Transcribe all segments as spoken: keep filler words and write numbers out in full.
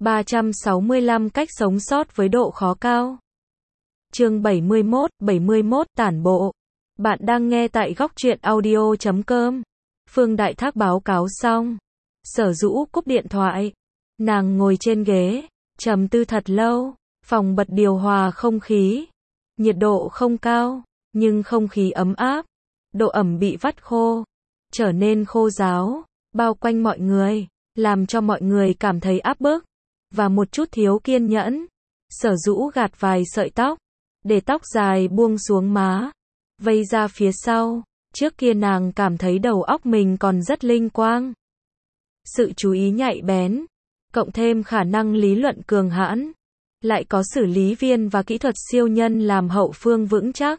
ba trăm sáu mươi lăm cách sống sót với độ khó cao. Chương bảy mươi mốt, bảy mươi mốt tản bộ. Bạn đang nghe tại góc truyện audio chấm com. Phương Đại Thác báo cáo xong. Sở Dũ cúp điện thoại. Nàng ngồi trên ghế, trầm tư thật lâu. Phòng bật điều hòa không khí. Nhiệt độ không cao, nhưng không khí ấm áp. Độ ẩm bị vắt khô, trở nên khô ráo, bao quanh mọi người, làm cho mọi người cảm thấy áp bức và một chút thiếu kiên nhẫn. Sở Dũ gạt vài sợi tóc, để tóc dài buông xuống má, vây ra phía sau. Trước kia nàng cảm thấy đầu óc mình còn rất linh quang. Sự chú ý nhạy bén, cộng thêm khả năng lý luận cường hãn, lại có xử lý viên và kỹ thuật siêu nhân làm hậu phương vững chắc.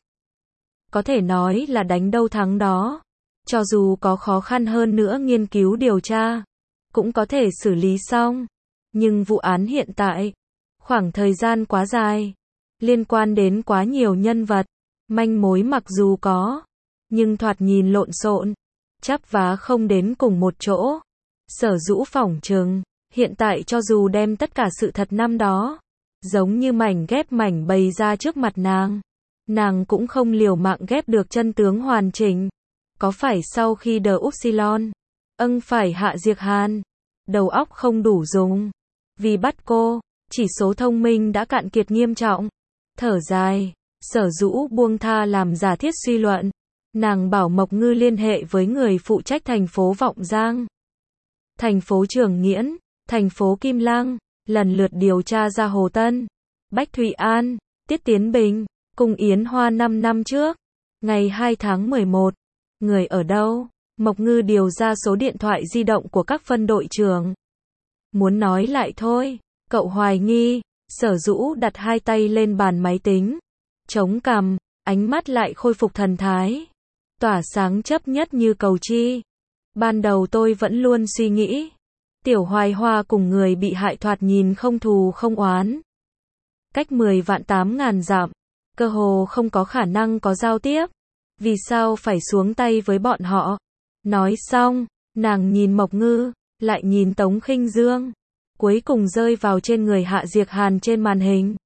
Có thể nói là đánh đâu thắng đó. Cho dù có khó khăn hơn nữa nghiên cứu điều tra, cũng có thể xử lý xong. Nhưng vụ án hiện tại, khoảng thời gian quá dài, liên quan đến quá nhiều nhân vật, manh mối mặc dù có, nhưng thoạt nhìn lộn xộn, chắp vá không đến cùng một chỗ. Sở Dũ phỏng chừng, hiện tại cho dù đem tất cả sự thật năm đó, giống như mảnh ghép mảnh bày ra trước mặt nàng, nàng cũng không liều mạng ghép được chân tướng hoàn chỉnh. Có phải sau khi The Upsilon, âng phải hạ Diệc Hàn, đầu óc không đủ dùng, vì bắt cô, chỉ số thông minh đã cạn kiệt nghiêm trọng. Thở dài, Sở Dũ buông tha làm giả thiết suy luận. Nàng bảo Mộc Ngư liên hệ với người phụ trách thành phố Vọng Giang, thành phố Trường Nghiễn, thành phố Kim Lăng, lần lượt điều tra ra Hồ Tân, Bách Thụy An, Tiết Tiến Bình, cùng Yến Hoa năm năm trước, ngày hai tháng mười một. Người ở đâu? Mộc Ngư điều ra số điện thoại di động của các phân đội trưởng. Muốn nói lại thôi, cậu hoài nghi. Sở Dũ đặt hai tay lên bàn máy tính, chống cằm, ánh mắt lại khôi phục thần thái, tỏa sáng chấp nhất như cầu chi. Ban đầu tôi vẫn luôn suy nghĩ, Tiểu Hoài Hoa cùng người bị hại thoạt nhìn không thù không oán, cách mười vạn tám ngàn dặm, cơ hồ không có khả năng có giao tiếp. Vì sao phải xuống tay với bọn họ? Nói xong, nàng nhìn Mộc Ngư, lại nhìn Tống Khinh Dương, cuối cùng rơi vào trên người Hạ Diệc Hàn trên màn hình.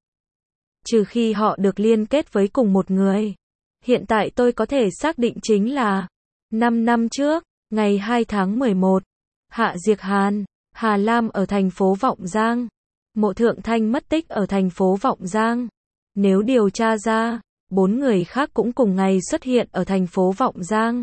Trừ khi họ được liên kết với cùng một người. Hiện tại tôi có thể xác định chính là năm năm trước, ngày hai tháng mười một, Hạ Diệc Hàn, Hà Lam ở thành phố Vọng Giang, Mộ Thượng Thanh mất tích ở thành phố Vọng Giang. Nếu điều tra ra, bốn người khác cũng cùng ngày xuất hiện ở thành phố Vọng Giang,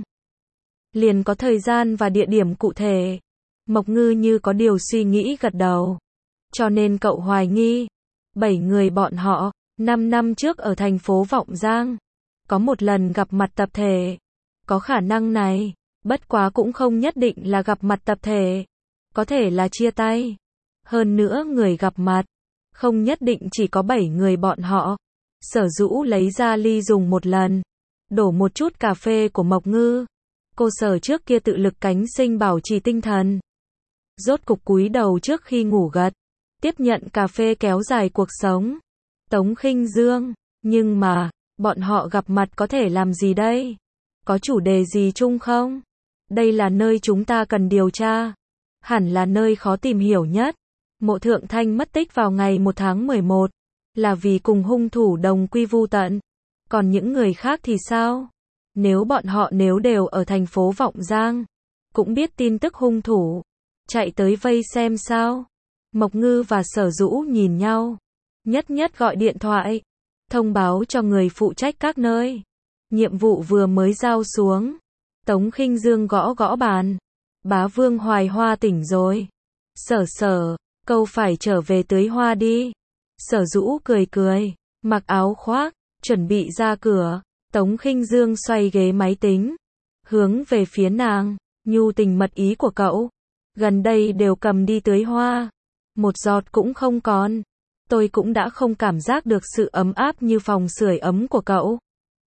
liền có thời gian và địa điểm cụ thể. Mộc Ngư như có điều suy nghĩ gật đầu. Cho nên cậu hoài nghi, bảy người bọn họ, năm năm trước ở thành phố Vọng Giang, có một lần gặp mặt tập thể. Có khả năng này, bất quá cũng không nhất định là gặp mặt tập thể. Có thể là chia tay. Hơn nữa người gặp mặt, không nhất định chỉ có bảy người bọn họ. Sở Dũ lấy ra ly dùng một lần, đổ một chút cà phê của Mộc Ngư. Cô Sở trước kia tự lực cánh sinh bảo trì tinh thần, rốt cục cúi đầu trước khi ngủ gật, tiếp nhận cà phê kéo dài cuộc sống. Tống Khinh Dương, nhưng mà, bọn họ gặp mặt có thể làm gì đây? Có chủ đề gì chung không? Đây là nơi chúng ta cần điều tra. Hẳn là nơi khó tìm hiểu nhất. Mộ Thượng Thanh mất tích vào ngày một tháng mười một, là vì cùng hung thủ đồng quy vu tận. Còn những người khác thì sao? Nếu bọn họ nếu đều ở thành phố Vọng Giang, cũng biết tin tức hung thủ, chạy tới vây xem sao? Mộc Ngư và Sở Dũ nhìn nhau, nhất nhất gọi điện thoại, thông báo cho người phụ trách các nơi. Nhiệm vụ vừa mới giao xuống. Tống Khinh Dương gõ gõ bàn. Bá Vương Hoài Hoa tỉnh rồi. Sở Sở, câu phải trở về tưới hoa đi. Sở Dũ cười cười, mặc áo khoác, chuẩn bị ra cửa. Tống Khinh Dương xoay ghế máy tính, hướng về phía nàng, nhu tình mật ý của cậu. Gần đây đều cầm đi tưới hoa, một giọt cũng không còn. Tôi cũng đã không cảm giác được sự ấm áp như phòng sưởi ấm của cậu.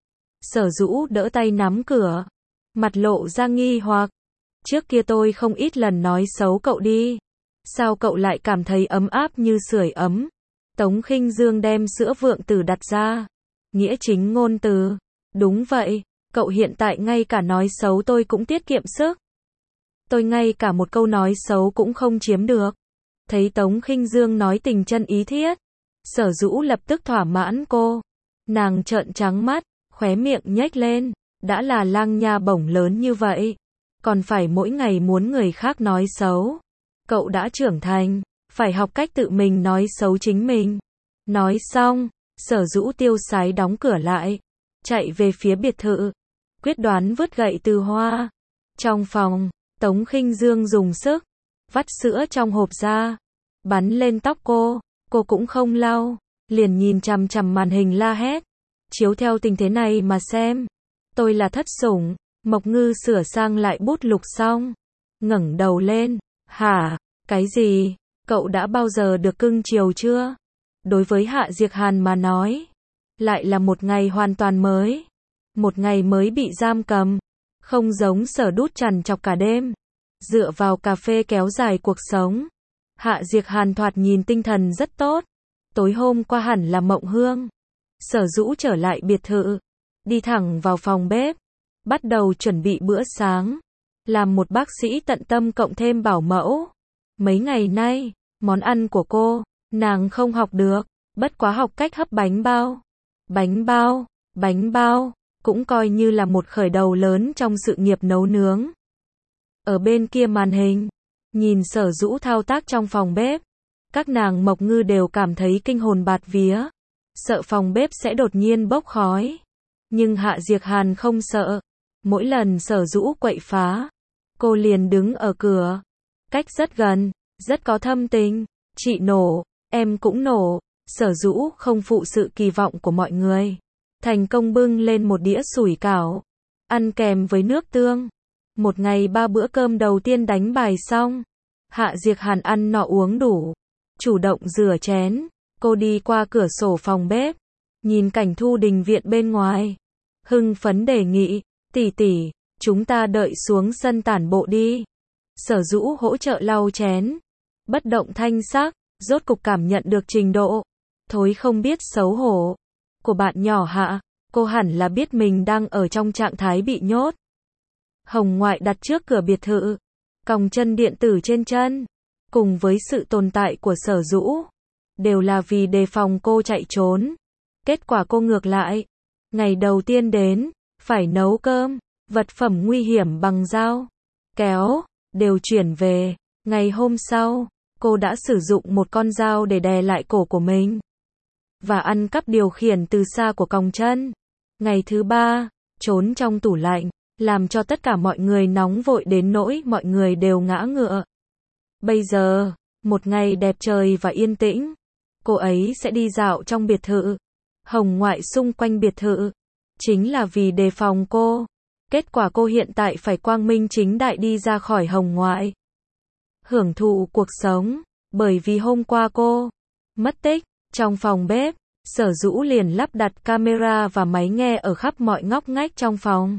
Sở Dũ đỡ tay nắm cửa, mặt lộ ra nghi hoặc. Trước kia tôi không ít lần nói xấu cậu đi. Sao cậu lại cảm thấy ấm áp như sưởi ấm? Tống Khinh Dương đem sữa vượng tử đặt ra. Nghĩa chính ngôn từ. Đúng vậy, cậu hiện tại ngay cả nói xấu tôi cũng tiết kiệm sức. Tôi ngay cả một câu nói xấu cũng không chiếm được. Thấy Tống Khinh Dương nói tình chân ý thiết, Sở Dũ lập tức thỏa mãn cô. Nàng trợn trắng mắt, khóe miệng nhếch lên, đã là lang nha bổng lớn như vậy, còn phải mỗi ngày muốn người khác nói xấu. Cậu đã trưởng thành, phải học cách tự mình nói xấu chính mình. Nói xong, Sở Dũ tiêu sái đóng cửa lại, chạy về phía biệt thự, quyết đoán vứt gậy từ hoa. Trong phòng, Tống Khinh Dương dùng sức vắt sữa trong hộp ra, bắn lên tóc cô, cô cũng không lau, liền nhìn chằm chằm màn hình la hét. Chiếu theo tình thế này mà xem, tôi là thất sủng. Mộc Ngư sửa sang lại bút lục xong, ngẩng đầu lên, hả, cái gì, cậu đã bao giờ được cưng chiều chưa? Đối với Hạ Diệc Hàn mà nói, lại là một ngày hoàn toàn mới, một ngày mới bị giam cầm, không giống Sở Đút trằn trọc cả đêm, dựa vào cà phê kéo dài cuộc sống. Hạ Diệc Hàn thoạt nhìn tinh thần rất tốt, tối hôm qua hẳn là mộng hương. Sở Dũ trở lại biệt thự, đi thẳng vào phòng bếp, bắt đầu chuẩn bị bữa sáng, làm một bác sĩ tận tâm cộng thêm bảo mẫu. Mấy ngày nay, món ăn của cô, nàng không học được, bất quá học cách hấp bánh bao. Bánh bao, bánh bao, cũng coi như là một khởi đầu lớn trong sự nghiệp nấu nướng. Ở bên kia màn hình, nhìn Sở Dũ thao tác trong phòng bếp, các nàng Mộc Ngư đều cảm thấy kinh hồn bạt vía, sợ phòng bếp sẽ đột nhiên bốc khói. Nhưng Hạ Diệc Hàn không sợ, mỗi lần Sở Dũ quậy phá, cô liền đứng ở cửa, cách rất gần, rất có thâm tình. Chị nổ, em cũng nổ. Sở Dũ không phụ sự kỳ vọng của mọi người, thành công bưng lên một đĩa sủi cảo, ăn kèm với nước tương. Một ngày ba bữa cơm đầu tiên đánh bài xong, Hạ Diệc Hàn ăn no uống đủ, chủ động rửa chén. Cô đi qua cửa sổ phòng bếp, nhìn cảnh Thu Đình viện bên ngoài, hưng phấn đề nghị, tỷ tỷ, chúng ta đợi xuống sân tản bộ đi. Sở Dũ hỗ trợ lau chén, bất động thanh sắc, rốt cục cảm nhận được trình độ thối không biết xấu hổ của bạn nhỏ Hạ. Cô hẳn là biết mình đang ở trong trạng thái bị nhốt. Hồng Ngoại đặt trước cửa biệt thự, còng chân điện tử trên chân, cùng với sự tồn tại của Sở Dũ, đều là vì đề phòng cô chạy trốn. Kết quả cô ngược lại, ngày đầu tiên đến, phải nấu cơm, vật phẩm nguy hiểm bằng dao, kéo, đều chuyển về. Ngày hôm sau, cô đã sử dụng một con dao để đè lại cổ của mình, và ăn cắp điều khiển từ xa của còng chân. Ngày thứ ba, trốn trong tủ lạnh, làm cho tất cả mọi người nóng vội đến nỗi mọi người đều ngã ngựa. Bây giờ, một ngày đẹp trời và yên tĩnh, cô ấy sẽ đi dạo trong biệt thự. Hồng Ngoại xung quanh biệt thự, chính là vì đề phòng cô. Kết quả cô hiện tại phải quang minh chính đại đi ra khỏi Hồng Ngoại, hưởng thụ cuộc sống, bởi vì hôm qua cô mất tích. Trong phòng bếp, Sở Dũ liền lắp đặt camera và máy nghe ở khắp mọi ngóc ngách trong phòng,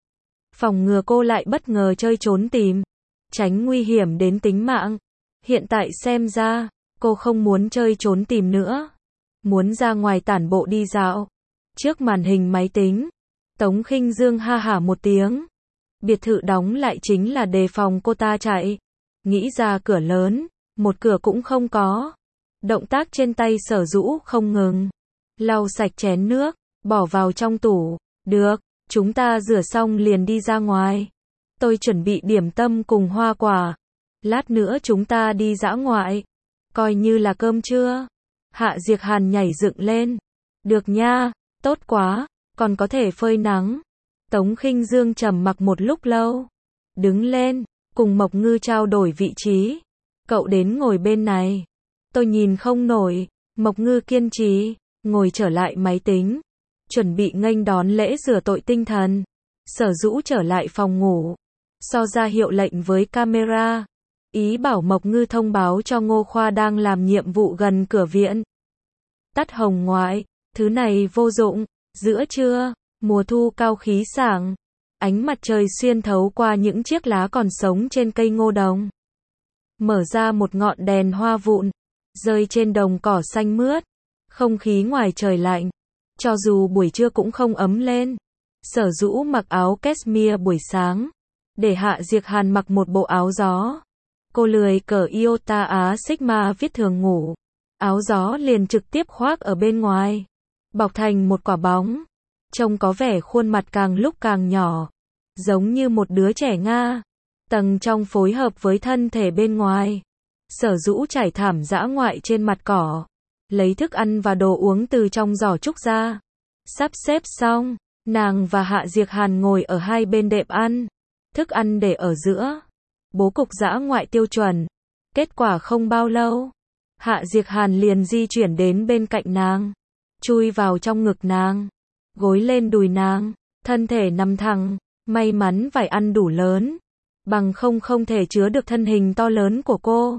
phòng ngừa cô lại bất ngờ chơi trốn tìm, tránh nguy hiểm đến tính mạng. Hiện tại xem ra, cô không muốn chơi trốn tìm nữa, muốn ra ngoài tản bộ đi dạo. Trước màn hình máy tính, Tống Khinh Dương ha hả một tiếng. Biệt thự đóng lại chính là đề phòng cô ta chạy. Nghĩ ra cửa lớn, một cửa cũng không có. Động tác trên tay Sở Dũ không ngừng, lau sạch chén nước, bỏ vào trong tủ. Được, chúng ta rửa xong liền đi ra ngoài. Tôi chuẩn bị điểm tâm cùng hoa quả. Lát nữa chúng ta đi dã ngoại, coi như là cơm trưa. Hạ Diệc Hàn nhảy dựng lên. Được nha, tốt quá, còn có thể phơi nắng. Tống Khinh Dương trầm mặc một lúc lâu, đứng lên, cùng Mộc Ngư trao đổi vị trí. Cậu đến ngồi bên này. Tôi nhìn không nổi. Mộc Ngư kiên trì, ngồi trở lại máy tính, chuẩn bị nghênh đón lễ rửa tội tinh thần. Sở Dũ trở lại phòng ngủ, so ra hiệu lệnh với camera, ý bảo Mộc Ngư thông báo cho Ngô Khoa đang làm nhiệm vụ gần cửa viện. Tắt Hồng Ngoại, thứ này vô dụng. Giữa trưa, mùa thu cao khí sảng, ánh mặt trời xuyên thấu qua những chiếc lá còn sống trên cây ngô đồng, mở ra một ngọn đèn hoa vụn, rơi trên đồng cỏ xanh mướt. Không khí ngoài trời lạnh, cho dù buổi trưa cũng không ấm lên. Sở Dũ mặc áo cashmere buổi sáng, để Hạ Diệc Hàn mặc một bộ áo gió. Cô lười cởi iota Á Sigma viết thường ngủ. Áo gió liền trực tiếp khoác ở bên ngoài. Bọc thành một quả bóng. Trông có vẻ khuôn mặt càng lúc càng nhỏ. Giống như một đứa trẻ Nga. Tầng trong phối hợp với thân thể bên ngoài. Sở Dũ trải thảm dã ngoại trên mặt cỏ. Lấy thức ăn và đồ uống từ trong giỏ trúc ra. Sắp xếp xong, nàng và Hạ Diệc Hàn ngồi ở hai bên đệm ăn. Thức ăn để ở giữa. Bố cục dã ngoại tiêu chuẩn. Kết quả không bao lâu, Hạ Diệc Hàn liền di chuyển đến bên cạnh nàng. Chui vào trong ngực nàng. Gối lên đùi nàng. Thân thể nằm thẳng. May mắn vải ăn đủ lớn. Bằng không không thể chứa được thân hình to lớn của cô.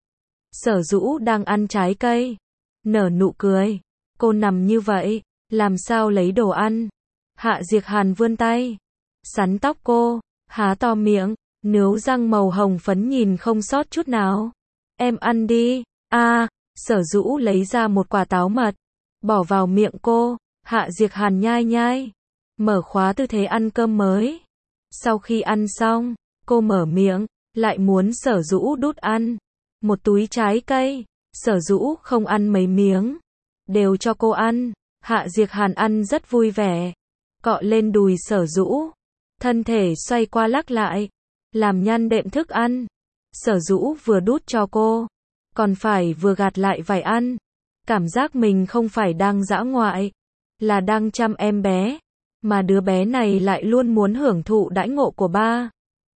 Sở Dũ đang ăn trái cây. Nở nụ cười. Cô nằm như vậy. Làm sao lấy đồ ăn? Hạ Diệc Hàn vươn tay. Sắn tóc cô. Há to miệng. Nướu răng màu hồng phấn nhìn không sót chút nào. Em ăn đi. A, à, Sở Dũ lấy ra một quả táo mật. Bỏ vào miệng cô. Hạ Diệc Hàn nhai nhai. Mở khóa tư thế ăn cơm mới. Sau khi ăn xong, cô mở miệng. Lại muốn Sở Dũ đút ăn. Một túi trái cây. Sở Dũ không ăn mấy miếng. Đều cho cô ăn. Hạ Diệc Hàn ăn rất vui vẻ. Cọ lên đùi Sở Dũ. Thân thể xoay qua lắc lại. Làm nhăn đệm thức ăn. Sở Dũ vừa đút cho cô. Còn phải vừa gạt lại vải ăn. Cảm giác mình không phải đang dã ngoại. Là đang chăm em bé. Mà đứa bé này lại luôn muốn hưởng thụ đãi ngộ của ba.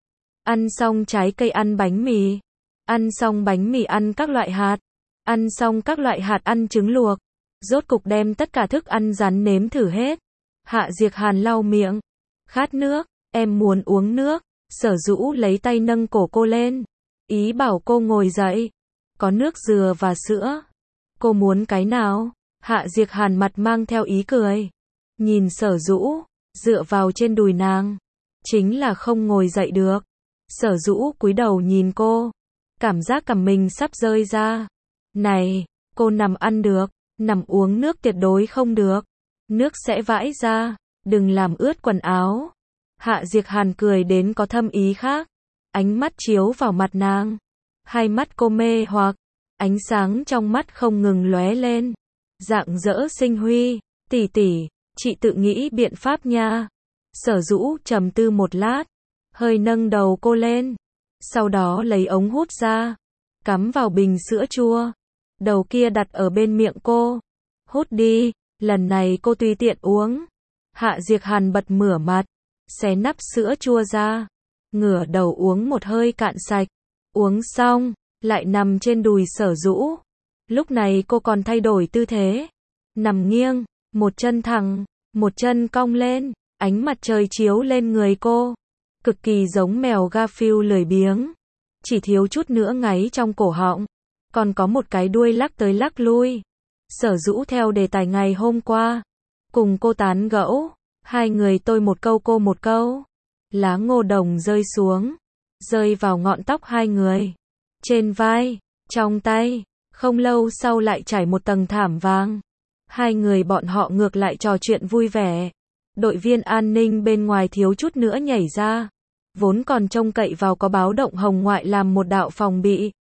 Ăn xong trái cây ăn bánh mì. Ăn xong bánh mì ăn các loại hạt. Ăn xong các loại hạt ăn trứng luộc. Rốt cục đem tất cả thức ăn rắn nếm thử hết. Hạ Diệc Hàn lau miệng. Khát nước, em muốn uống nước. Sở Dũ lấy tay nâng cổ cô lên. Ý bảo cô ngồi dậy. Có nước dừa và sữa. Cô muốn cái nào? Hạ Diệc Hàn mặt mang theo ý cười. Nhìn Sở Dũ, dựa vào trên đùi nàng. Chính là không ngồi dậy được. Sở Dũ cúi đầu nhìn cô. Cảm giác cằm mình sắp rơi ra. Này, cô nằm ăn được. Nằm uống nước tuyệt đối không được. Nước sẽ vãi ra. Đừng làm ướt quần áo. Hạ Diệc Hàn cười đến có thâm ý khác. Ánh mắt chiếu vào mặt nàng. Hai mắt cô mê hoặc. Ánh sáng trong mắt không ngừng lóe lên. Rạng rỡ sinh huy. Tỷ tỷ, chị tự nghĩ biện pháp nha. Sở Dũ trầm tư một lát. Hơi nâng đầu cô lên. Sau đó lấy ống hút ra. Cắm vào bình sữa chua. Đầu kia đặt ở bên miệng cô. Hút đi, lần này cô tùy tiện uống. Hạ Diệc Hàn bật mửa mặt. Xé nắp sữa chua ra. Ngửa đầu uống một hơi cạn sạch. Uống xong, lại nằm trên đùi Sở Dũ. Lúc này cô còn thay đổi tư thế. Nằm nghiêng, một chân thẳng, một chân cong lên. Ánh mặt trời chiếu lên người cô. Cực kỳ giống mèo Garfield lười biếng. Chỉ thiếu chút nữa ngáy trong cổ họng. Còn có một cái đuôi lắc tới lắc lui. Sở Dũ theo đề tài ngày hôm qua. Cùng cô tán gẫu. Hai người tôi một câu cô một câu. Lá ngô đồng rơi xuống. Rơi vào ngọn tóc hai người. Trên vai, trong tay. Không lâu sau lại trải một tầng thảm vàng. Hai người bọn họ ngược lại trò chuyện vui vẻ. Đội viên an ninh bên ngoài thiếu chút nữa nhảy ra. Vốn còn trông cậy vào có báo động Hồng Ngoại làm một đạo phòng bị.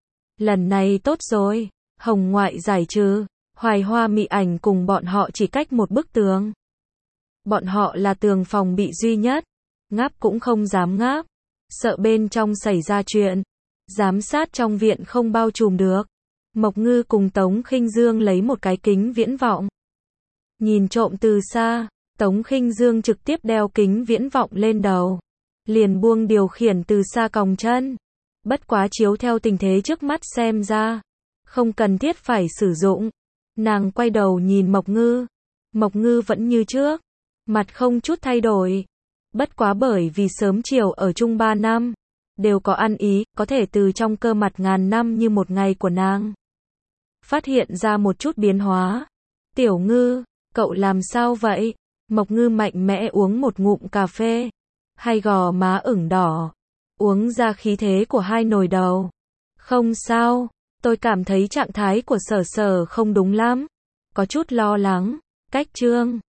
Lần này tốt rồi. Hồng Ngoại giải trừ. Hoài Hoa Mị Ảnh cùng bọn họ chỉ cách một bức tường. Bọn họ là tường phòng bị duy nhất. Ngáp cũng không dám ngáp. Sợ bên trong xảy ra chuyện. Giám sát trong viện không bao trùm được. Mộc Ngư cùng Tống Khinh Dương lấy một cái kính viễn vọng. Nhìn trộm từ xa. Tống Khinh Dương trực tiếp đeo kính viễn vọng lên đầu. Liền buông điều khiển từ xa còng chân. Bất quá chiếu theo tình thế trước mắt xem ra. Không cần thiết phải sử dụng. Nàng quay đầu nhìn Mộc Ngư. Mộc Ngư vẫn như trước. Mặt không chút thay đổi. Bất quá bởi vì sớm chiều ở chung ba năm. Đều có ăn ý, có thể từ trong cơ mặt ngàn năm như một ngày của nàng. Phát hiện ra một chút biến hóa. Tiểu Ngư, cậu làm sao vậy? Mộc Ngư mạnh mẽ uống một ngụm cà phê. Hai gò má ửng đỏ. Uống ra khí thế của hai nồi đầu. Không sao, tôi cảm thấy trạng thái của Sở Sở không đúng lắm. Có chút lo lắng. Cách Trương